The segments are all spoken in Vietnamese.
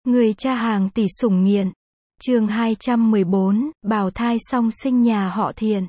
Người cha hàng tỷ sủng nghiện. Chương 214, bào thai song sinh nhà họ Thiện.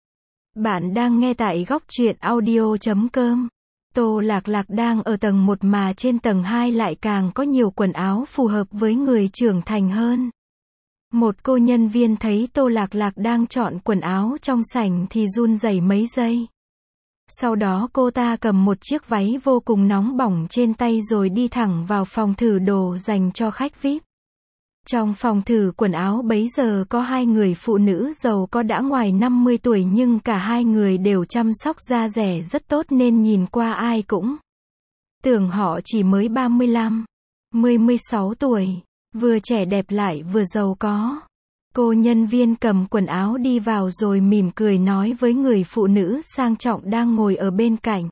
Bạn đang nghe tại góc truyện audio.com. Tô Lạc Lạc đang ở tầng 1 mà trên tầng 2 lại càng có nhiều quần áo phù hợp với người trưởng thành hơn. Một cô nhân viên thấy Tô Lạc Lạc đang chọn quần áo trong sảnh thì run rẩy mấy giây. Sau đó cô ta cầm một chiếc váy vô cùng nóng bỏng trên tay rồi đi thẳng vào phòng thử đồ dành cho khách VIP. Trong phòng thử quần áo bấy giờ có hai người phụ nữ giàu có đã ngoài 50 tuổi nhưng cả hai người đều chăm sóc da dẻ rất tốt nên nhìn qua ai cũng tưởng họ chỉ mới 35, 16 tuổi, vừa trẻ đẹp lại vừa giàu có. Cô nhân viên cầm quần áo đi vào rồi mỉm cười nói với người phụ nữ sang trọng đang ngồi ở bên cạnh.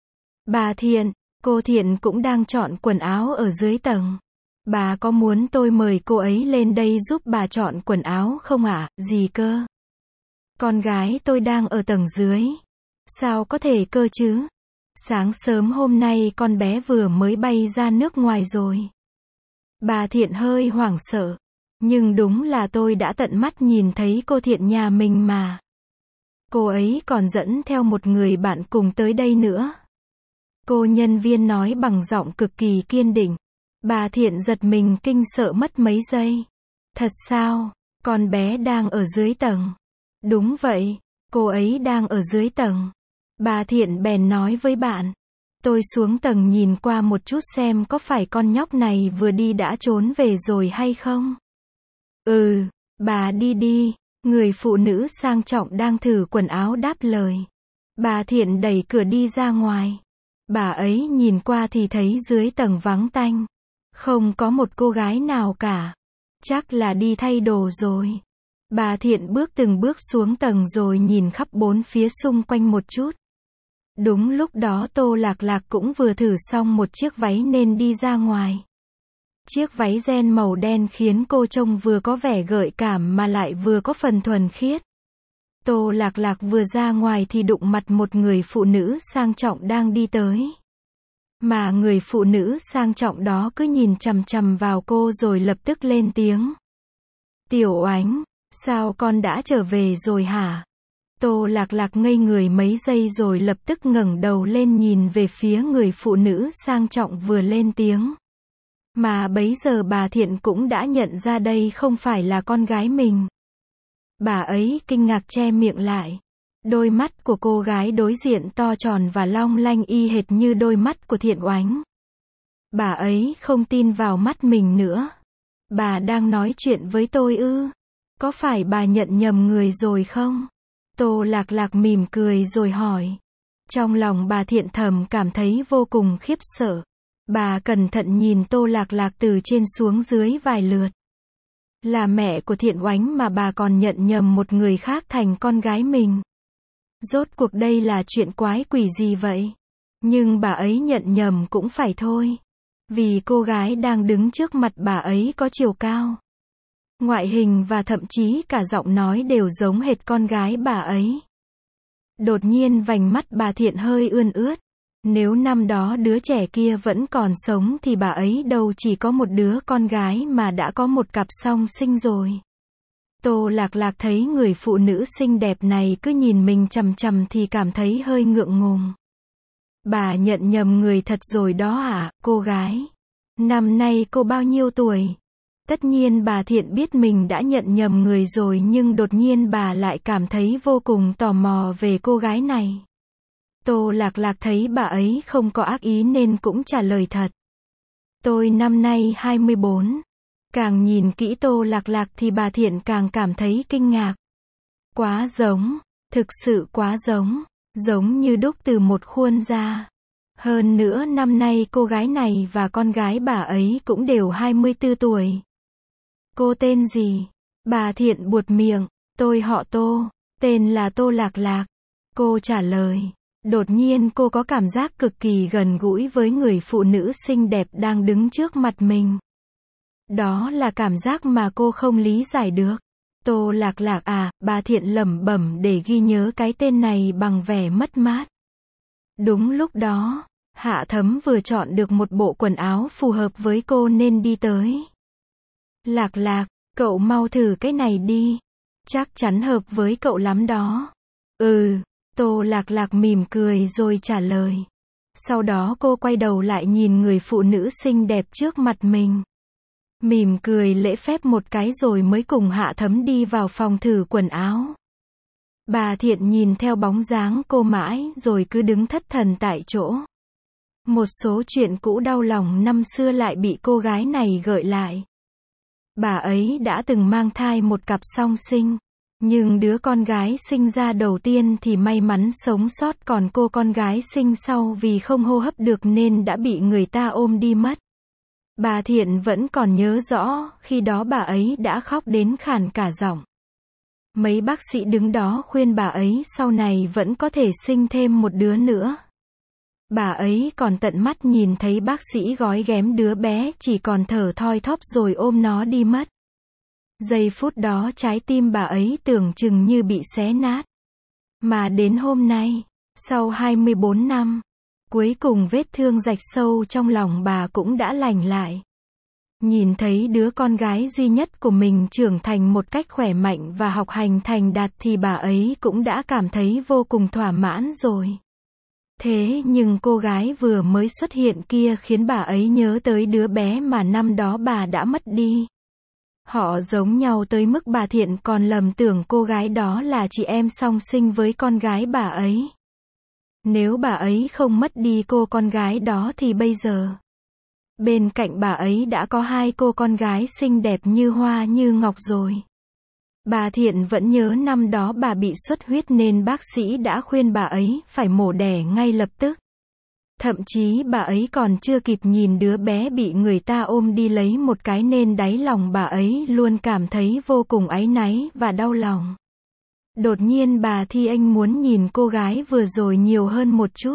Bà Thiện, cô Thiện cũng đang chọn quần áo ở dưới tầng. Bà có muốn tôi mời cô ấy lên đây giúp bà chọn quần áo không ạ? Gì cơ? Con gái tôi đang ở tầng dưới. Sao có thể cơ chứ? Sáng sớm hôm nay con bé vừa mới bay ra nước ngoài rồi. Bà Thiện hơi hoảng sợ. Nhưng đúng là tôi đã tận mắt nhìn thấy cô Thiện nhà mình mà. Cô ấy còn dẫn theo một người bạn cùng tới đây nữa. Cô nhân viên nói bằng giọng cực kỳ kiên định. Bà Thiện giật mình kinh sợ mất mấy giây. Thật sao? Con bé đang ở dưới tầng. Đúng vậy, cô ấy đang ở dưới tầng. Bà Thiện bèn nói với bạn. Tôi xuống tầng nhìn qua một chút xem có phải con nhóc này vừa đi đã trốn về rồi hay không? Ừ, bà đi đi. Người phụ nữ sang trọng đang thử quần áo đáp lời. Bà Thiện đẩy cửa đi ra ngoài. Bà ấy nhìn qua thì thấy dưới tầng vắng tanh. Không có một cô gái nào cả. Chắc là đi thay đồ rồi. Bà Thiện bước từng bước xuống tầng rồi nhìn khắp bốn phía xung quanh một chút. Đúng lúc đó Tô Lạc Lạc cũng vừa thử xong một chiếc váy nên đi ra ngoài. Chiếc váy ren màu đen khiến cô trông vừa có vẻ gợi cảm mà lại vừa có phần thuần khiết. Tô Lạc Lạc vừa ra ngoài thì đụng mặt một người phụ nữ sang trọng đang đi tới. Mà người phụ nữ sang trọng đó cứ nhìn chằm chằm vào cô rồi lập tức lên tiếng. Tiểu Oánh, sao con đã trở về rồi hả? Tô Lạc Lạc ngây người mấy giây rồi lập tức ngẩng đầu lên nhìn về phía người phụ nữ sang trọng vừa lên tiếng. Mà bấy giờ bà Thiện cũng đã nhận ra đây không phải là con gái mình. Bà ấy kinh ngạc che miệng lại. Đôi mắt của cô gái đối diện to tròn và long lanh y hệt như đôi mắt của Thiện Oánh. Bà ấy không tin vào mắt mình nữa. Bà đang nói chuyện với tôi ư? Có phải bà nhận nhầm người rồi không? Tô Lạc Lạc mỉm cười rồi hỏi. Trong lòng bà Thiện thầm cảm thấy vô cùng khiếp sợ. Bà cẩn thận nhìn Tô Lạc Lạc từ trên xuống dưới vài lượt. Là mẹ của Thiện Oánh mà bà còn nhận nhầm một người khác thành con gái mình. Rốt cuộc đây là chuyện quái quỷ gì vậy? Nhưng bà ấy nhận nhầm cũng phải thôi. Vì cô gái đang đứng trước mặt bà ấy có chiều cao, ngoại hình và thậm chí cả giọng nói đều giống hệt con gái bà ấy. Đột nhiên vành mắt bà Thiện hơi ươn ướt. Nếu năm đó đứa trẻ kia vẫn còn sống thì bà ấy đâu chỉ có một đứa con gái mà đã có một cặp song sinh rồi. Tô Lạc Lạc thấy người phụ nữ xinh đẹp này cứ nhìn mình chằm chằm thì cảm thấy hơi ngượng ngùng. Bà nhận nhầm người thật rồi đó hả, cô gái? Năm nay cô bao nhiêu tuổi? Tất nhiên bà Thiện biết mình đã nhận nhầm người rồi nhưng đột nhiên bà lại cảm thấy vô cùng tò mò về cô gái này. Tô Lạc Lạc thấy bà ấy không có ác ý nên cũng trả lời thật. Tôi năm nay 24. Càng nhìn kỹ Tô Lạc Lạc thì bà Thiện càng cảm thấy kinh ngạc. Quá giống, thực sự quá giống, giống như đúc từ một khuôn ra. Hơn nữa năm nay cô gái này và con gái bà ấy cũng đều 24 tuổi. Cô tên gì? Bà Thiện buột miệng. Tôi họ Tô, tên là Tô Lạc Lạc. Cô trả lời. Đột nhiên cô có cảm giác cực kỳ gần gũi với người phụ nữ xinh đẹp đang đứng trước mặt mình. Đó là cảm giác mà cô không lý giải được. Tô Lạc Lạc à, bà Thiện lẩm bẩm để ghi nhớ cái tên này bằng vẻ mất mát. Đúng lúc đó, Hạ Thấm vừa chọn được một bộ quần áo phù hợp với cô nên đi tới. Lạc Lạc, cậu mau thử cái này đi. Chắc chắn hợp với cậu lắm đó. Ừ, Tô Lạc Lạc mỉm cười rồi trả lời. Sau đó cô quay đầu lại nhìn người phụ nữ xinh đẹp trước mặt mình. Mỉm cười lễ phép một cái rồi mới cùng Hạ Thấm đi vào phòng thử quần áo. Bà Thiện nhìn theo bóng dáng cô mãi rồi cứ đứng thất thần tại chỗ. Một số chuyện cũ đau lòng năm xưa lại bị cô gái này gợi lại. Bà ấy đã từng mang thai một cặp song sinh. Nhưng đứa con gái sinh ra đầu tiên thì may mắn sống sót, còn cô con gái sinh sau vì không hô hấp được nên đã bị người ta ôm đi mất. Bà Thiện vẫn còn nhớ rõ, khi đó bà ấy đã khóc đến khàn cả giọng. Mấy bác sĩ đứng đó khuyên bà ấy sau này vẫn có thể sinh thêm một đứa nữa. Bà ấy còn tận mắt nhìn thấy bác sĩ gói ghém đứa bé chỉ còn thở thoi thóp rồi ôm nó đi mất. Giây phút đó trái tim bà ấy tưởng chừng như bị xé nát. Mà đến hôm nay, sau 24 năm, cuối cùng vết thương rạch sâu trong lòng bà cũng đã lành lại. Nhìn thấy đứa con gái duy nhất của mình trưởng thành một cách khỏe mạnh và học hành thành đạt thì bà ấy cũng đã cảm thấy vô cùng thỏa mãn rồi. Thế nhưng cô gái vừa mới xuất hiện kia khiến bà ấy nhớ tới đứa bé mà năm đó bà đã mất đi. Họ giống nhau tới mức bà Thiện còn lầm tưởng cô gái đó là chị em song sinh với con gái bà ấy. Nếu bà ấy không mất đi cô con gái đó thì bây giờ, bên cạnh bà ấy đã có hai cô con gái xinh đẹp như hoa như ngọc rồi. Bà Thiện vẫn nhớ năm đó bà bị xuất huyết nên bác sĩ đã khuyên bà ấy phải mổ đẻ ngay lập tức. Thậm chí bà ấy còn chưa kịp nhìn đứa bé bị người ta ôm đi lấy một cái nên đáy lòng bà ấy luôn cảm thấy vô cùng áy náy và đau lòng. Đột nhiên bà Thi Anh muốn nhìn cô gái vừa rồi nhiều hơn một chút.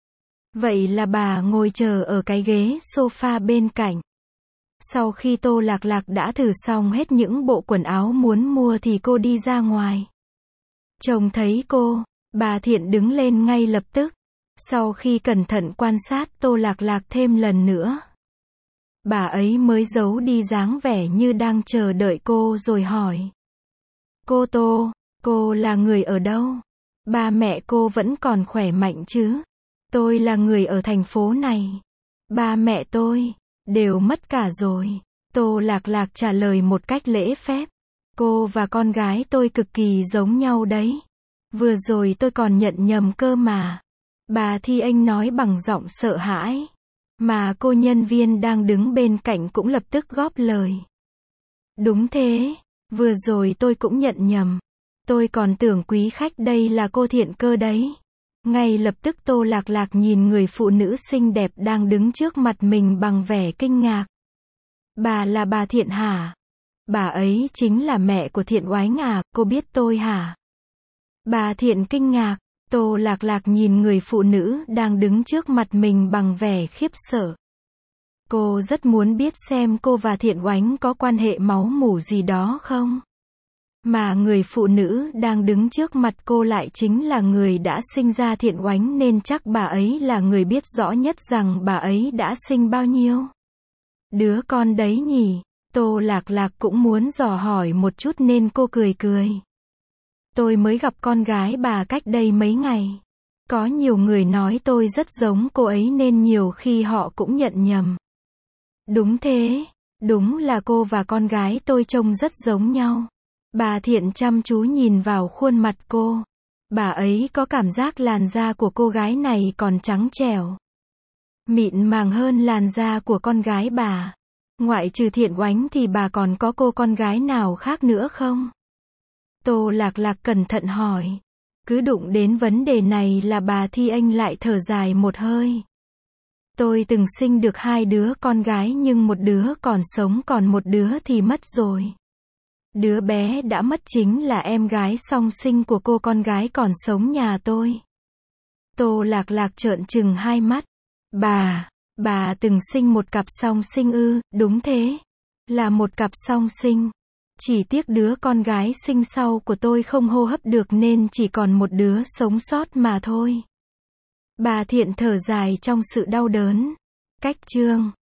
Vậy là bà ngồi chờ ở cái ghế sofa bên cạnh. Sau khi Tô Lạc Lạc đã thử xong hết những bộ quần áo muốn mua thì cô đi ra ngoài. Trông thấy cô, bà Thiện đứng lên ngay lập tức. Sau khi cẩn thận quan sát Tô Lạc Lạc thêm lần nữa, bà ấy mới giấu đi dáng vẻ như đang chờ đợi cô rồi hỏi. Cô Tô, cô là người ở đâu? Ba mẹ cô vẫn còn khỏe mạnh chứ? Tôi là người ở thành phố này. Ba mẹ tôi đều mất cả rồi. Tô Lạc Lạc trả lời một cách lễ phép. Cô và con gái tôi cực kỳ giống nhau đấy. Vừa rồi tôi còn nhận nhầm cơ mà. Bà Thi Anh nói bằng giọng sợ hãi. Mà cô nhân viên đang đứng bên cạnh cũng lập tức góp lời. Đúng thế, vừa rồi tôi cũng nhận nhầm. Tôi còn tưởng quý khách đây là cô Thiện cơ đấy. Ngay lập tức Tô Lạc Lạc nhìn người phụ nữ xinh đẹp đang đứng trước mặt mình bằng vẻ kinh ngạc. Bà là bà Thiện hả? Bà ấy chính là mẹ của Thiện Oánh à, cô biết tôi hả? Bà Thiện kinh ngạc. Tô Lạc Lạc nhìn người phụ nữ đang đứng trước mặt mình bằng vẻ khiếp sợ. Cô rất muốn biết xem cô và Thiện Oánh có quan hệ máu mủ gì đó không? Mà người phụ nữ đang đứng trước mặt cô lại chính là người đã sinh ra Thiện Oánh nên chắc bà ấy là người biết rõ nhất rằng bà ấy đã sinh bao nhiêu đứa con đấy nhỉ? Tô Lạc Lạc cũng muốn dò hỏi một chút nên cô cười cười. Tôi mới gặp con gái bà cách đây mấy ngày. Có nhiều người nói tôi rất giống cô ấy nên nhiều khi họ cũng nhận nhầm. Đúng thế, đúng là cô và con gái tôi trông rất giống nhau. Bà Thiện chăm chú nhìn vào khuôn mặt cô. Bà ấy có cảm giác làn da của cô gái này còn trắng trẻo, mịn màng hơn làn da của con gái bà. Ngoại trừ Thiện Oánh thì bà còn có cô con gái nào khác nữa không? Tô Lạc Lạc cẩn thận hỏi. Cứ đụng đến vấn đề này là bà Thi Anh lại thở dài một hơi. Tôi từng sinh được 2 đứa con gái nhưng một đứa còn sống còn một đứa thì mất rồi. Đứa bé đã mất chính là em gái song sinh của cô con gái còn sống nhà tôi. Tô Lạc Lạc trợn trừng hai mắt. Bà từng sinh một cặp song sinh ư? Đúng thế. Là một cặp song sinh. Chỉ tiếc đứa con gái sinh sau của tôi không hô hấp được nên chỉ còn một đứa sống sót mà thôi. Bà Thiện thở dài trong sự đau đớn. Cách chương